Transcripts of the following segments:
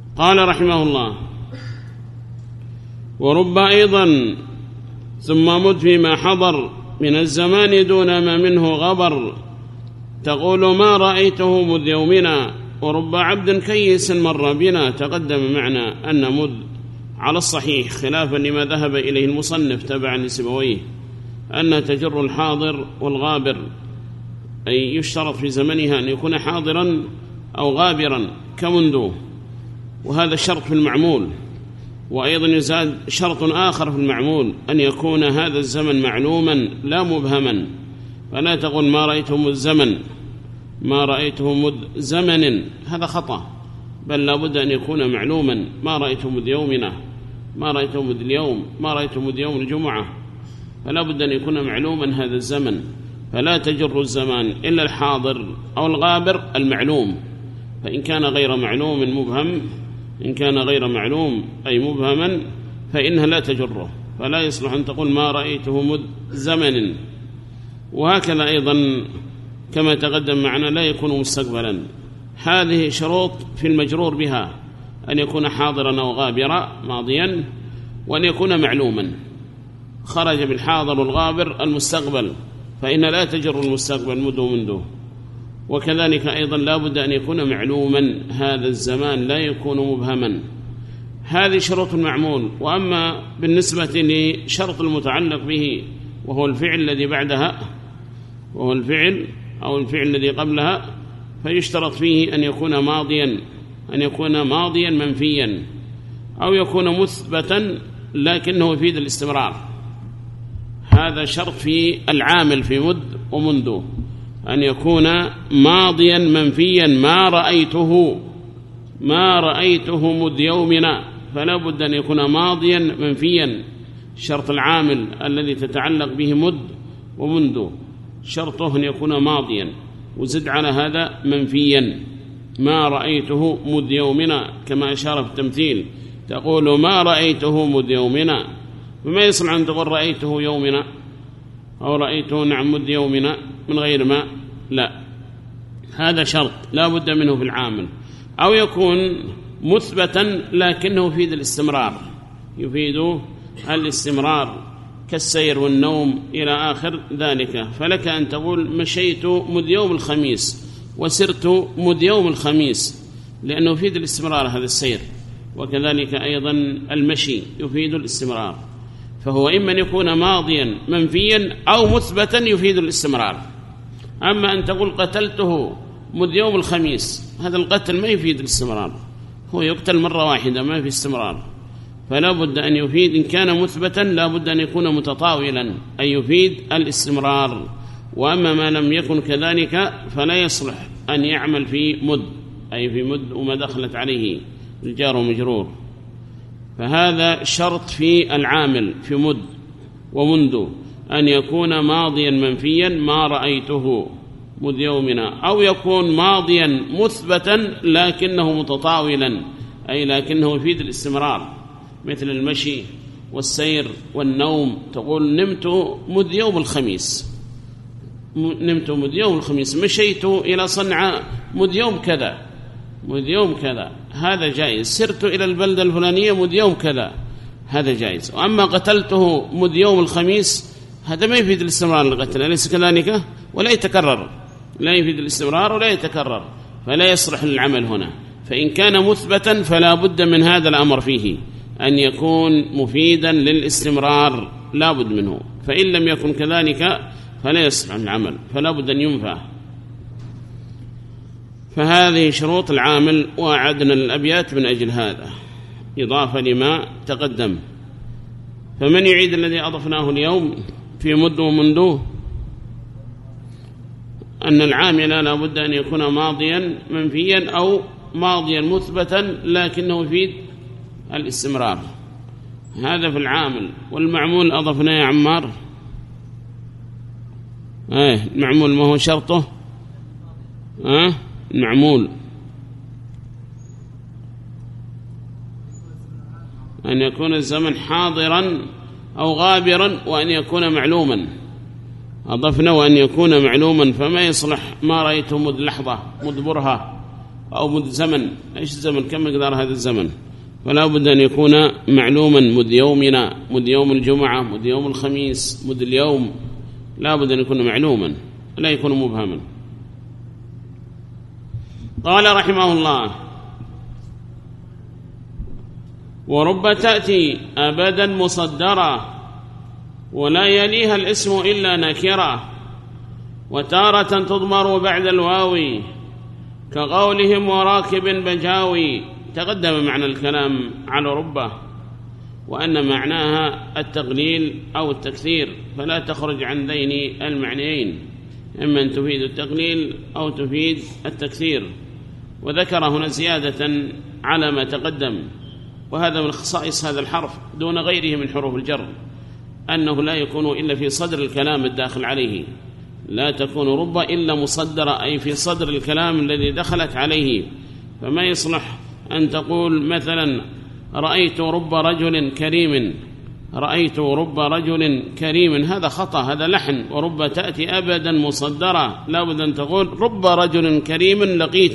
قال رحمه الله: ورب أيضا ثم مد فيما حضر من الزمان دون ما منه غبر، تقول ما رأيته مذ يومنا، ورب عبد كيس مر بنا. تقدم معنا أن مذ على الصحيح خلافا لما ذهب إليه المصنف تبعا لسيبويه أن تجر الحاضر والغابر، أي يشترط في زمنها أن يكون حاضرا أو غابرا كمنذ، وهذا شرط في المعمول. وأيضا يزاد شرط آخر في المعمول أن يكون هذا الزمن معلوما لا مبهما، فلا تقول ما رأيته مذ زمن، ما رأيته مذ زمن، هذا خطأ، بل لابد أن يكون معلوما. ما رأيته مذ يومنا، ما رأيته مذ اليوم، ما رأيته مذ يوم الجمعة، فلا بد أن يكون معلوما هذا الزمن. فلا تجر الزمان إلا الحاضر أو الغابر المعلوم، فإن كان غير معلوم مبهم، إن كان غير معلوم أي مبهما فإنها لا تجره، فلا يصلح أن تقول ما رأيته مذ زمن. وهكذا أيضا كما تقدم معنا لا يكون مستقبلا. هذه شروط في المجرور بها، أن يكون حاضرا أو غابرا ماضيا، وأن يكون معلوما. خرج بالحاضر والغابر المستقبل، فإن لا تجر المستقبل مذ ومنذ. وكذلك أيضا لا بد أن يكون معلوما، هذا الزمان لا يكون مبهما. هذه شروط المعمول. وأما بالنسبة لشرط المتعلق به وهو الفعل الذي بعدها، وهو الفعل أو الفعل الذي قبلها، فيشترط فيه أن يكون ماضيا، أن يكون ماضيا منفيا، أو يكون مثبتا لكنه يفيد الاستمرار. هذا شرط في العامل في مذ ومنذ، أن يكون ماضيا منفيا. ما رأيته مذ يومنا، فلا بد أن يكون ماضيا منفيا. شرط العامل الذي تتعلق به مذ ومنذ شرطه أن يكون ماضيا، وزد على هذا منفيا. ما رأيته مذ يومنا، كما أشار في التمثيل، تقول ما رأيته مذ يومنا، فما يصلح أن تقول رأيته يومنا أو رأيته نعم مذ يومنا من غير ما، لا، هذا شرط لا بد منه في العامل. أو يكون مثبتا لكنه يفيد الاستمرار، يفيد الاستمرار كالسير والنوم إلى آخر ذلك. فلك أن تقول مشيت مذ يوم الخميس وسرت مذ يوم الخميس، لأنه يفيد الاستمرار هذا السير. وكذلك أيضا المشي يفيد الاستمرار، فهو إما أن يكون ماضيا منفيا أو مثبتا يفيد الاستمرار. أما أن تقول قتلته مذ يوم الخميس، هذا القتل ما يفيد الاستمرار، هو يقتل مرة واحدة ما في استمرار. فلا بد أن يفيد، إن كان مثبتا لا بد أن يكون متطاولا أي يفيد الاستمرار. وأما ما لم يكن كذلك فلا يصلح أن يعمل في مذ، أي في مذ وما دخلت عليه الجار ومجرور. فهذا شرط في العامل في مذ ومنذ، أن يكون ماضيا منفيا ما رأيته مذ يومنا، أو يكون ماضيا مثبتا لكنه متطاولا، أي لكنه يفيد الاستمرار، مثل المشي والسير والنوم. تقول نمت مذ يوم الخميس، نمت مذ يوم الخميس، مشيت إلى صنعاء مذ يوم كذا، مذ يوم كذا، هذا جائز. سرت إلى البلدة الفلانية مذ يوم كذا، هذا جائز. وأما قتلته مذ يوم الخميس، هذا ما يفيد الاستمرار القتل، أليس كذلك؟ ولا يتكرر، لا يفيد الاستمرار ولا يتكرر، فلا يصلح للعمل هنا. فإن كان مثبتا فلا بد من هذا الأمر فيه، أن يكون مفيدا للاستمرار لا بد منه. فإن لم يكن كذلك فلا يصلح العمل، فلا بد أن ينفع. فهذه شروط العامل، وأعدنا الأبيات من أجل هذا إضافة لما تقدم. فمن يعيد الذي أضفناه اليوم في مذ ومنذ؟ أن العامل لا بد أن يكون ماضيا منفيا أو ماضيا مثبتا لكنه يفيد الاستمرار، هذا في العامل. والمعمول أضفناه يا عمار، المعمول ما هو شرطه؟ المعمول أن يكون الزمن حاضرا أو غابرا، وأن يكون معلوما. أضفنا وأن يكون معلوما، فما يصلح ما رأيته مذ لحظة مذ برهة أو مد زمن. إيش الزمن؟ كم مقدار هذا الزمن؟ فلا بد أن يكون معلوما، مد يومنا، مد يوم الجمعة، مد يوم الخميس، مد اليوم، لا بد أن يكون معلوما لا يكون مبهما. قال رحمه الله: ورب تأتي أبدا مصدرا ولا يليها الاسم إلا نكرا وتارة تضمر بعد الواو كقولهم وراكب بجاوي. تقدم معنى الكلام على ربه وأن معناها التقليل أو التكثير، فلا تخرج عن ذين المعنيين، إما أن تفيد التقليل أو تفيد التكثير. وذكر هنا زيادة على ما تقدم، وهذا من خصائص هذا الحرف دون غيره من حروف الجر، أنه لا يكون إلا في صدر الكلام الداخل عليه، لا تكون رب إلا مصدرة، أي في صدر الكلام الذي دخلت عليه. فما يصلح أن تقول مثلا رأيت رب رجل كريم، رأيت رب رجل كريم، هذا خطأ، هذا لحن. ورب تأتي أبدا مصدرة، لا بد أن تقول رب رجل كريم لقيت،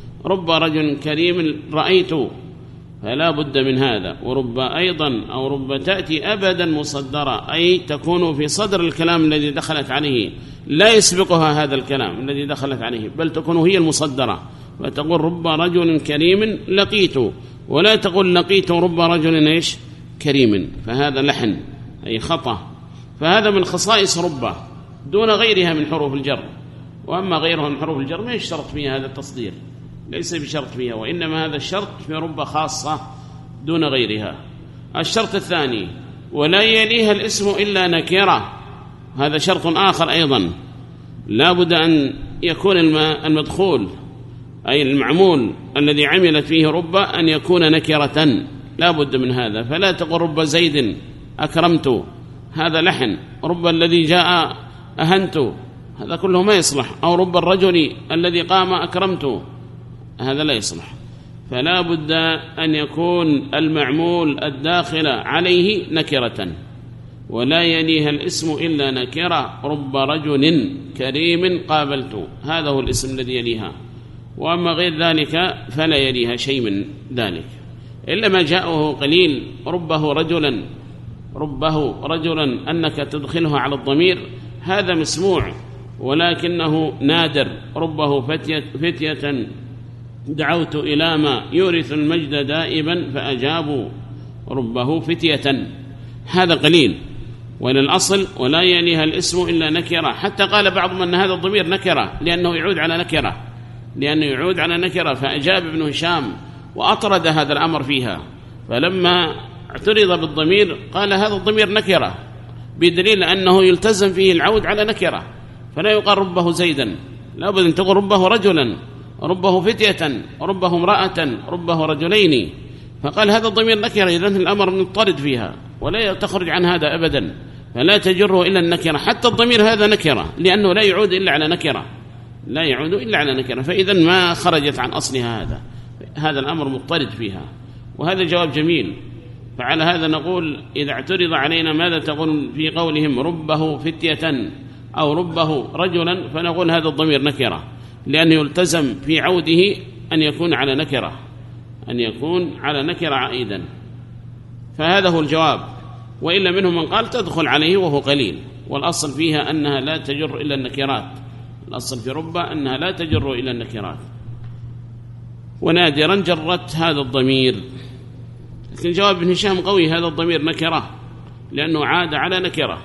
رب رجل كريم رأيت، فلا بد من هذا. ورب أيضا أو رب تأتي أبدا مصدرة، أي تكون في صدر الكلام الذي دخلت عليه، لا يسبقها هذا الكلام الذي دخلت عليه، بل تكون هي المصدرة، فتقول رب رجل كريم لقيت، ولا تقول لقيت رب رجل إيش كريم، فهذا لحن أي خطأ. فهذا من خصائص رب دون غيرها من حروف الجر. وأما غيرها من حروف الجر ما يشترط فيها هذا التصدير، ليس بشرط فيها، وإنما هذا الشرط في رب خاصة دون غيرها. الشرط الثاني: ولا يليها الاسم إلا نكرة، هذا شرط آخر أيضا، لا بد أن يكون المدخول أي المعمول الذي عملت فيه رب أن يكون نكرة، لا بد من هذا. فلا تقل رب زيد أكرمت، هذا لحن. رب الذي جاء أهنت، هذا كله ما يصلح. أو رب الرجل الذي قام أكرمت، هذا لا يصلح. فلا بد أن يكون المعمول الداخل عليه نكرة. ولا يليها الاسم إلا نكرة، رب رجل كريم قابلت، هذا هو الاسم الذي يليها. وأما غير ذلك فلا يليها شيء من ذلك، إلا ما جاءه قليل. ربه رجلا، ربه رجلا أنك تدخلها على الضمير، هذا مسموع ولكنه نادر. ربه فتية دعوت إلى ما يورث المجد دائما فأجابوا، ربه فتية، هذا قليل. وللأصل ولا يليها الاسم إلا نكرة، حتى قال بعضهم أن هذا الضمير نكرة لأنه يعود على نكرة، لأنه يعود على نكرة. فأجاب ابن هشام وأطرد هذا الأمر فيها، فلما اعترض بالضمير قال هذا الضمير نكرة، بدليل أنه يلتزم فيه العود على نكرة، فلا يقال ربه زيدا، لا بد أن تقول ربه رجلا، ربه فتية، ربه امرأة، ربه رجلين. فقال هذا الضمير نكرة، إذن الأمر مضطرد فيها ولا تخرج عن هذا أبدا، فلا تجره إلا النكرة. حتى الضمير هذا نكرة لأنه لا يعود إلا على نكرة، لا يعود إلا على نكرة، فإذا ما خرجت عن أصلها، هذا الأمر مضطرد فيها. وهذا جواب جميل. فعلى هذا نقول إذا اعترض علينا ماذا تقول في قولهم ربه فتية أو ربه رجلا، فنقول هذا الضمير نكرة، لأنه يلتزم في عوده أن يكون على نكرة، أن يكون على نكرة عائدا. فهذا هو الجواب. وإلا منهم من قال تدخل عليه وهو قليل، والأصل فيها أنها لا تجر إلا النكرات، الأصل في رب أنها لا تجر إلا النكرات، ونادرا جرت هذا الضمير. لكن جواب ابن هشام قوي، هذا الضمير نكرة لأنه عاد على نكرة،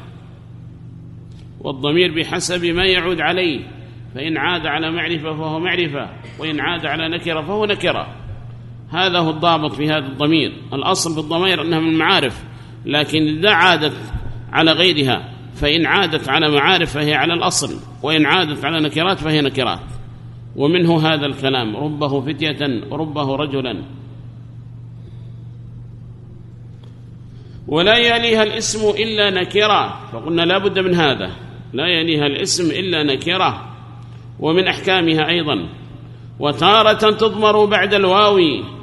والضمير بحسب ما يعود عليه، فإن عاد على معرفة فهو معرفة، وإن عاد على نكرة فهو نكرة. هذا هو الضابط في هذا الضمير. الأصل في الضمير أنها من المعارف، لكن إذا عادت على غيرها، فإن عادت على معارف فهي على الأصل، وإن عادت على نكرات فهي نكرات. ومنه هذا الكلام ربه فتية ربه رجلا. ولا يليها الاسم إلا نكرة، فقلنا لا بد من هذا، لا يليها الاسم إلا نكرة. ومن أحكامها أيضا وتارة تضمر بعد الواو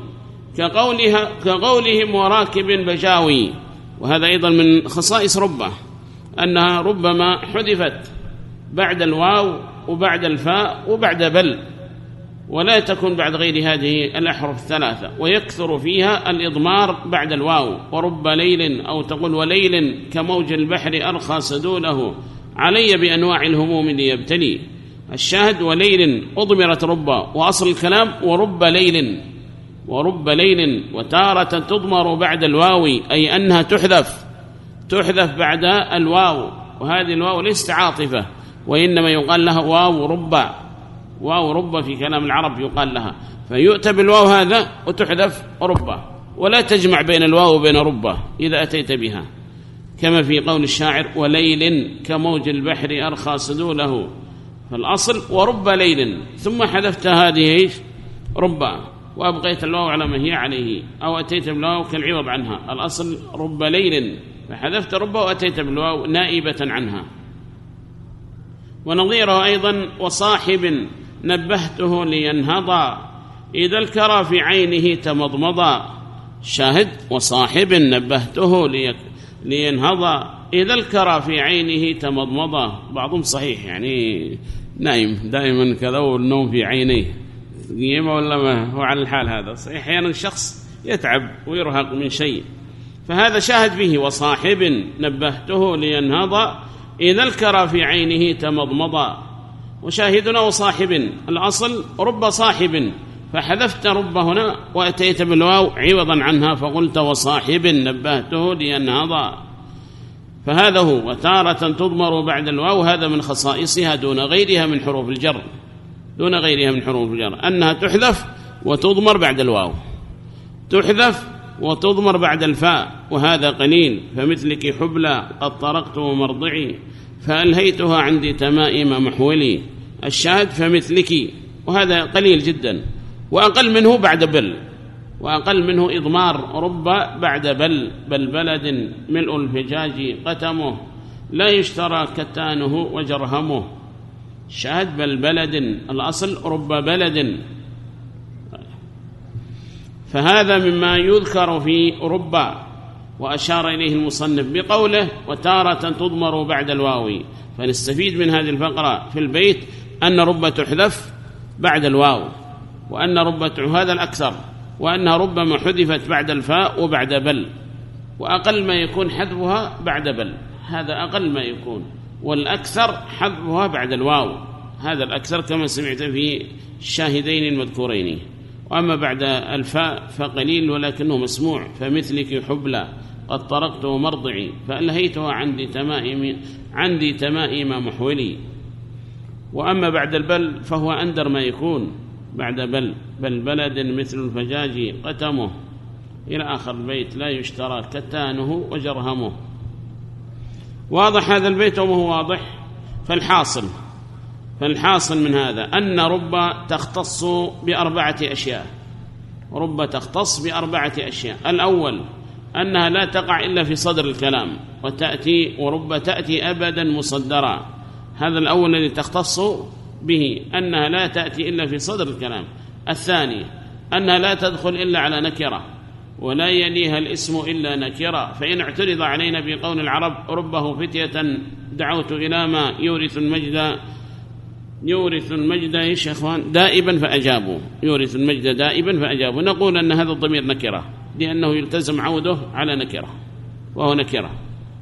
كقولهم وراكب بجاوي، وهذا أيضا من خصائص ربه أنها ربما حذفت بعد الواو وبعد الفاء وبعد بل، ولا تكون بعد غير هذه الأحرف الثلاثة، ويكثر فيها الإضمار بعد الواو. ورب ليل، أو تقول وليل كموج البحر أرخى سدوله علي بأنواع الهموم ليبتلي. الشاهد وليل أضمرت رب، وأصل الكلام ورب ليل، ورب ليل. وتارة تضمر بعد الواو، أي أنها تحذف بعد الواو، وهذه الواو ليست عاطفة، وإنما يقال لها واو رب، واو رب في كلام العرب يقال لها، فيؤتى بالواو هذا وتحذف رب، ولا تجمع بين الواو وبين رب إذا أتيت بها، كما في قول الشاعر وليل كموج البحر أرخى سدوله، فالأصل ورب ليل، ثم حذفت هذه رب وأبقيت الواو على ما هي عليه، أو أتيت بالواو كالعوض عنها. الأصل رب ليل، فحذفت رب وأتيت بالواو نائبة عنها. ونظيره أيضا وصاحب نبهته لينهضا إذا الكرى في عينه تمضمضا. شاهد وصاحب نبهته لينهضا إذا الكرى في عينه تمضمضا. بعضهم صحيح يعني نايم دائما كذا والنوم في عينيه قيمة ولا ما هو على الحال هذا صحيح، أحيانا الشخص يتعب ويرهق من شيء، فهذا شاهد به وصاحب نبهته لينهضا إذا الكرى في عينه تمضمضا. وشاهدنا وصاحب، الأصل رب صاحب، فحذفت رب هنا وأتيت بالواو عوضا عنها فقلت وصاحب نبهته لينهضا، فهذا هو. وتارة تضمر بعد الواو، هذا من خصائصها دون غيرها من حروف الجر، دون غيرها من حروف الجر، أنها تحذف وتضمر بعد الواو، تحذف وتضمر بعد الفاء، وهذا قليل. فمثلك حبلى قد طرقت مرضعي فألهيتها عندي تمائم محولي. الشاهد فمثلك، وهذا قليل جدا. وأقل منه بعد بل، وأقل منه إضمار رب بعد بل. بل بلد ملء الفجاج قتمه لا يشترى كتانه وجرهمه. شاهد بل بلد، الأصل رب بلد، فهذا مما يذكر في رب. وأشار إليه المصنف بقوله وتارة تضمر بعد الواو. فنستفيد من هذه الفقرة في البيت أن رب تحذف بعد الواو، وأن رب هذا الأكثر، وأنها ربما حذفت بعد الفاء وبعد بل، وأقل ما يكون حذفها بعد بل، هذا أقل ما يكون، والأكثر حذفها بعد الواو، هذا الأكثر كما سمعت في الشاهدين المذكورين. وأما بعد الفاء فقليل ولكنه مسموع. فمثلك حبلى قد طرقت مرضعي فألهيتها عندي تمائم محولي. وأما بعد البل فهو أندر ما يكون بعد بل. بل بلد مثل الفجاج قتمه إلى آخر البيت لا يشترى كتانه وجرهمه. واضح هذا البيت وما هو واضح؟ فالحاصل من هذا أن رب تختص بأربعة أشياء. رب تختص بأربعة أشياء. الأول أنها لا تقع إلا في صدر الكلام، ورب تأتي أبدا مصدرا. هذا الأول الذي تختص به، أنها لا تأتي إلا في صدر الكلام. الثاني أنها لا تدخل إلا على نكرة، ولا يليها الاسم إلا نكرة. فإن اعترض علينا بقول العرب ربه فتية دعوت إلى ما يورث المجد يا شيخوان دائبا فأجابوا، يورث المجد دائبا فأجابوا، نقول أن هذا الضمير نكرة، لأنه يلتزم عوده على نكرة وهو نكرة.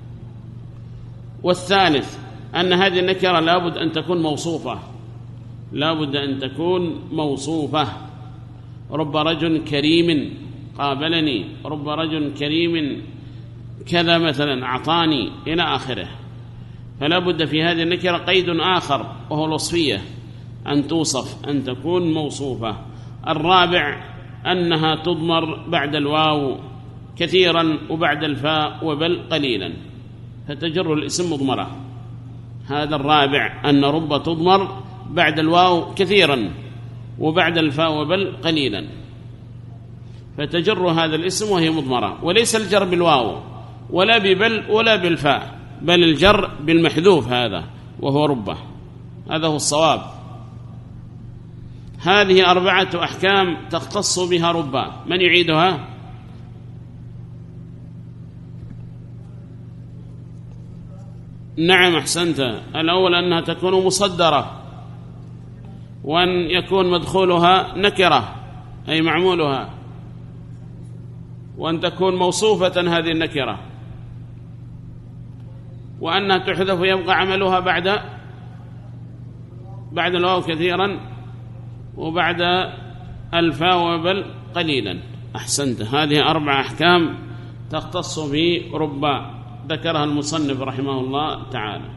والثالث أن هذه النكرة لابد أن تكون موصوفة. رب رجل كريم قابلني، رب رجل كريم كذا مثلا أعطاني إلى آخره. فلا بد في هذه النكرة قيد آخر وهو الوصفية، أن توصف، أن تكون موصوفة. الرابع أنها تضمر بعد الواو كثيرا وبعد الفاء وبل قليلا، فتجر الاسم مضمرة. هذا الرابع أن رب تضمر بعد الواو كثيرا وبعد الفاء وبل قليلا، فتجر هذا الاسم وهي مضمرة. وليس الجر بالواو ولا ببل ولا بالفاء، بل الجر بالمحذوف هذا وهو ربه، هذا هو الصواب. هذه أربعة أحكام تختص بها ربه. من يعيدها؟ نعم أحسنت. الأول أنها تكون مصدرة، وأن يكون مدخولها نكرة أي معمولها، وأن تكون موصوفة هذه النكرة، وأنها تحذف ويبقى عملها بعد الواو كثيرا وبعد الفاء وبل قليلا. أحسنت. هذه 4 أحكام تختص بربا ذكرها المصنف رحمه الله تعالى.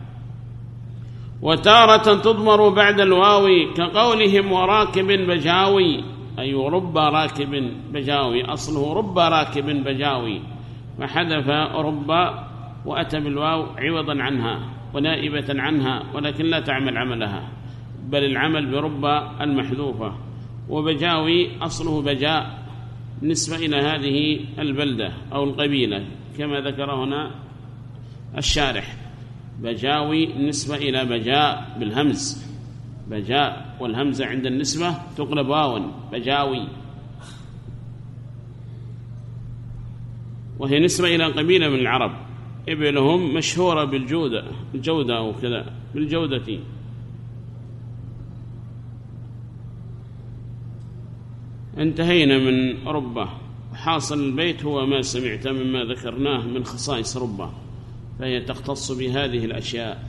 وتارة تضمر بعد الواو كقولهم وراكب بجاوي، أي رب راكب بجاوي، أصله رب راكب بجاوي، فحذف رب وأتى بالواو عوضا عنها ونائبة عنها، ولكن لا تعمل عملها بل العمل برب المحذوفة. وبجاوي أصله بجاء نسبة إلى هذه البلدة أو القبيلة كما ذكر هنا الشارح، بجاوي نسبة إلى بجاء بالهمز، بجاء والهمزة عند النسبة تقلب واوا، بجاوي، وهي نسبة إلى قبيلة من العرب إبلهم مشهورة بالجودة أو كذا بالجودة. انتهينا من ربة. حاصل البيت هو ما سمعت مما ذكرناه من خصائص ربة، فهي تختص بهذه الأشياء.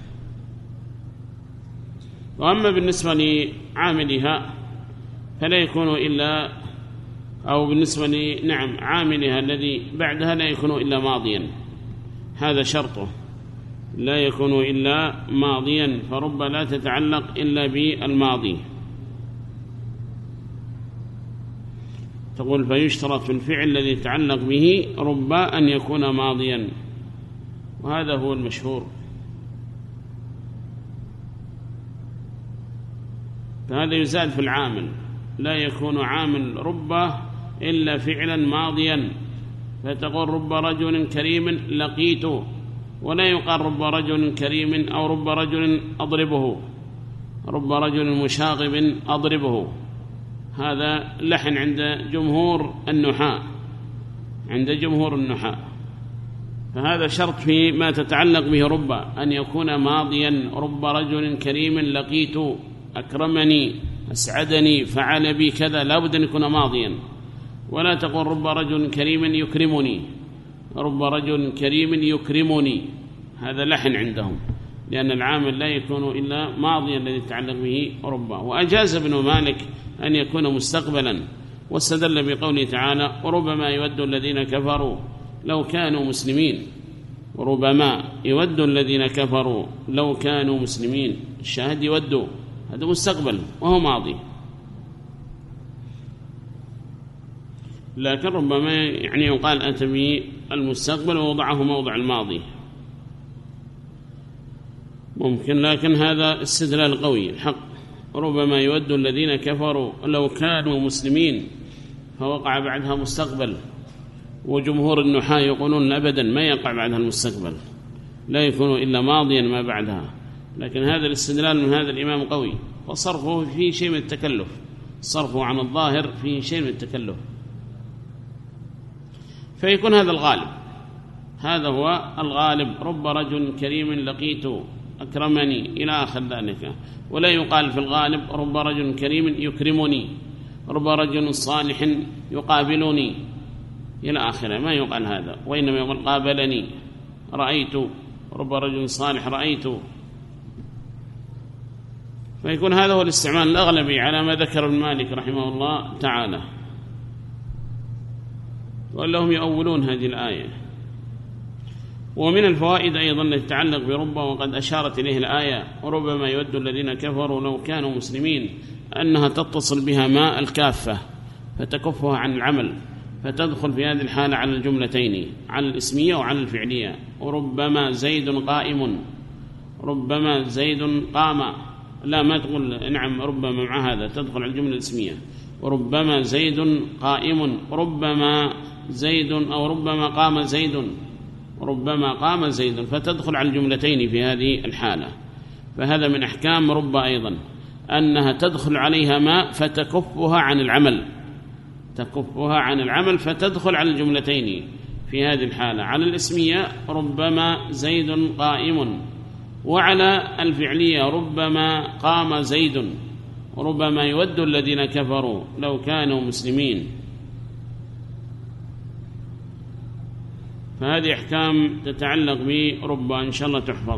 وأما بالنسبة لعاملها فلا يكون إلا، أو بالنسبة عاملها الذي بعدها لا يكون إلا ماضيا، هذا شرطه، لا يكون إلا ماضيا، فرب لا تتعلق إلا بالماضي. تقول فيشترط في الفعل الذي يتعلق به رب أن يكون ماضيا، وهذا هو المشهور. فهذا يزاد في العامل، لا يكون عامل رب إلا فعلا ماضيا، فتقول رب رجل كريم لقيت، ولا يقال رب رجل كريم أو رب رجل أضربه، رب رجل مشاغب أضربه، هذا لحن عند جمهور النحاة، فهذا شرط في ما تتعلق به رب أن يكون ماضيا. رب رجل كريم لقيت، أكرمني، أسعدني، فعل بي كذا، لا بد أن يكون ماضيا، ولا تقول رب رجل كريم يكرمني، رب رجل كريم يكرمني، هذا لحن عندهم، لأن العامل لا يكون إلا ماضيا الذي يتعلق به رب. وأجاز ابن مالك أن يكون مستقبلا، واستدل بقوله تعالى وربما يود الذين كفروا لو كانوا مسلمين، وربما يود الذين كفروا لو كانوا مسلمين، الشاهد يودوا، هذا مستقبل وهو ماضي، لكن ربما يقال أتى بالمستقبل ووضعه موضع الماضي ممكن، لكن هذا استدلال قوي الحق. ربما يود الذين كفروا لو كانوا مسلمين، فوقع بعدها مستقبل، وجمهور النحاة يقولون أبدا ما يقع بعدها المستقبل، لا يكون إلا ماضيا ما بعدها، لكن هذا الاستدلال من هذا الإمام قوي، وصرفه فيه شيء من التكلف، صرفه عن الظاهر فيه شيء من التكلف، فيكون هذا الغالب، هذا هو الغالب، رب رجل كريم لقيت أكرمني إلى آخر ذلك. ولا يقال في الغالب رب رجل كريم يكرمني، رب رجل صالح يقابلني إلى آخره، ما يقال هذا، وإنما يقول قابلني، رأيت، رب رجل صالح رأيت. فيكون هذا هو الاستعمال الأغلبي على ما ذكر ابن مالك رحمه الله تعالى، وأنهم يؤولون هذه الآية. ومن الفوائد أيضا التي تتعلق برب، وقد أشارت إليه الآية وربما يود الذين كفروا لو كانوا مسلمين، أنها تتصل بها ماء الكافة فتكفها عن العمل، فتدخل في هذه الحالة على الجملتين، على الاسمية وعلى الفعلية. وربما زيد قائم، ربما زيد قام، لا ما تقول نعم ربما مع هذا، تدخل على الجملة الاسمية. وربما زيد قائم، ربما زيد أو ربما قام زيد، ربما قام زيد، فتدخل على الجملتين في هذه الحالة. فهذا من أحكام رب أيضا، أنها تدخل عليها ماء فتكفها عن العمل، تكفها عن العمل فتدخل على الجملتين في هذه الحالة، على الاسمية ربما زيد قائم، وعلى الفعلية ربما قام زيد، وربما يود الذين كفروا لو كانوا مسلمين. فهذه أحكام تتعلق برب إن شاء الله تحفظ.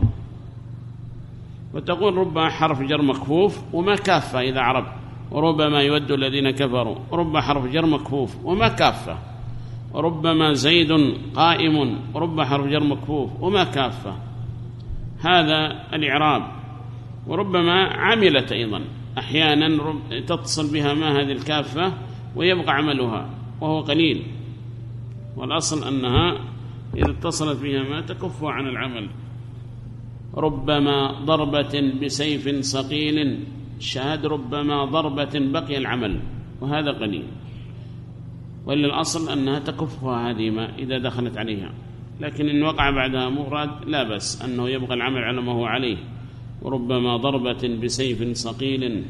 وتقول رب حرف جر مكفوف وما كافة إذا عرب، وربما يود الذين كفروا، رب حرف جر مكفوف وما كافة، وربما زيد قائم، رب حرف جر مكفوف وما كافة، هذا الإعراب. وربما عملت أيضا أحيانا تتصل بها ما هذه الكافة ويبقى عملها وهو قليل، والأصل أنها إذا اتصلت بها ما تكف عن العمل. ربما ضربة بسيف صقيل، شاهد ربما ضربة بقي العمل وهذا قليل، وللأصل أنها تكفها هذه ما إذا دخلت عليها، لكن إن وقع بعدها مفرد لا بس أنه يبقى العمل على ما هو عليه. وربما ضربة بسيف صقيل.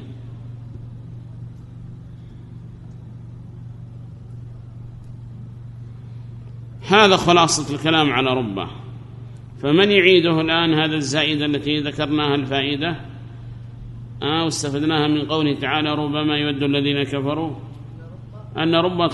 هذا خلاصة الكلام على ربه. فمن يعيده الآن هذا الزائدة التي ذكرناها الفائدة واستفدناها من قوله تعالى ربما يود الذين كفروا، أن رب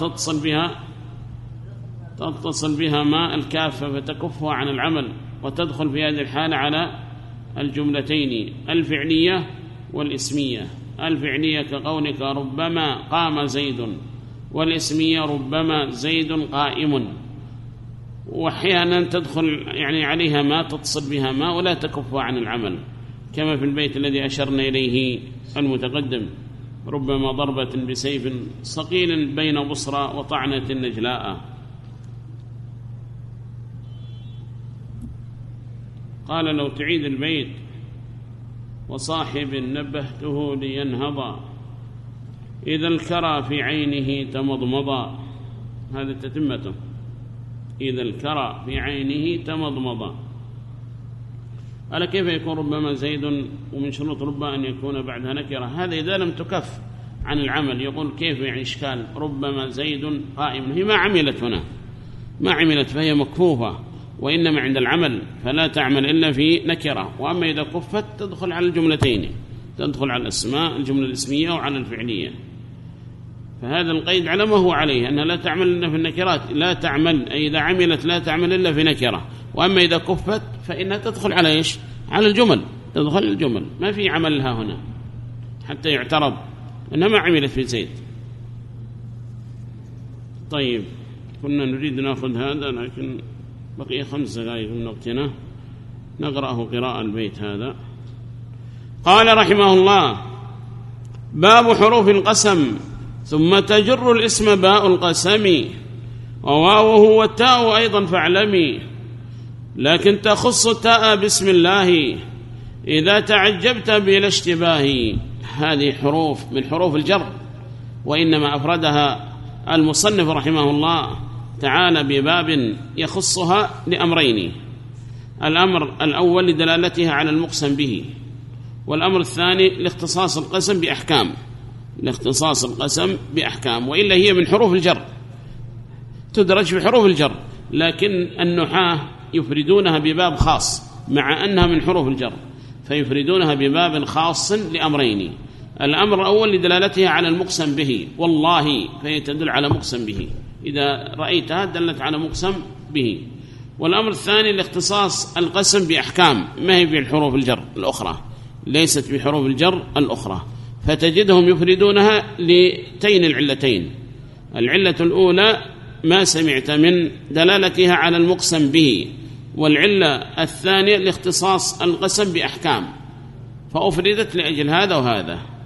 تتصل بها ما الكافة فتكفها عن العمل، وتدخل في هذه الحالة على الجملتين الفعلية والإسمية. الفعلية كقولك ربما قام زيد، والإسمية ربما زيد قائم. وأحيانا تدخل يعني عليها ما تتصل بها ما ولا تكفها عن العمل، كما في البيت الذي أشرنا إليه المتقدم ربما ضربة بسيف صقيل بين بصرى وطعنة نجلاء. قال لو تعيد البيت وصاحب نبهته لينهض إذا الكرى في عينه تمضمضا. هذا تتمته، إذا الكرى في عينه تمضمضا. ألا كيف يكون ربما زيد ومن شروط ربما أن يكون بعدها نكرة؟ هذا إذا لم تكف عن العمل. يقول كيف يعني إشكال ربما زيد قائم، هي ما عملت هنا، ما عملت فهي مكفوفة، وإنما عند العمل فلا تعمل إلا في نكرة. وأما إذا كفت تدخل على الجملتين، تدخل على الأسماء الجملة الاسمية وعلى الفعلية. فهذا القيد على ما هو عليه، أنها لا تعمل إلا في النكرات، لا تعمل أي إذا عملت لا تعمل إلا في نكرة. وأما إذا كفت فإنها تدخل على إيش؟ على الجمل، تدخل الجمل، ما في عمل لها هنا حتى يعترض أنها ما عملت في زيد. طيب كنا نريد نأخذ هذا لكن بقي 5 دقائق من وقتنا، نقرأه قراءة البيت هذا. قال رحمه الله: باب حروف القسم. ثم تجر الاسم باء القسم، وواوه والتاء أيضا فاعلمي، لكن تخص التاء بسم الله إذا تعجبت بلا اشتباه. هذه حروف من حروف الجر، وإنما أفردها المصنف رحمه الله تعالى بباب يخصها لأمرين: الأمر الأول لدلالتها على المقسم به، والأمر الثاني لاختصاص القسم بأحكام، لاختصاص القسم بأحكام. وإلا هي من حروف الجر، تدرج في حروف الجر، لكن النحاة يفردونها بباب خاص مع أنها من حروف الجر، فيفردونها بباب خاص لأمرين: الأمر الأول لدلالتها على المقسم به، والله فهي تدل على مقسم به، إذا رأيتها دلت على مقسم به. والأمر الثاني لاختصاص القسم بأحكام، ما هي بالحروف الجر الأخرى، ليست بحروف الجر الأخرى، فتجدهم يفردونها لتين العلتين: العلة الأولى ما سمعت من دلالتها على المقسم به، والعلة الثانية لاختصاص القسم بأحكام، فأفردت لأجل هذا وهذا.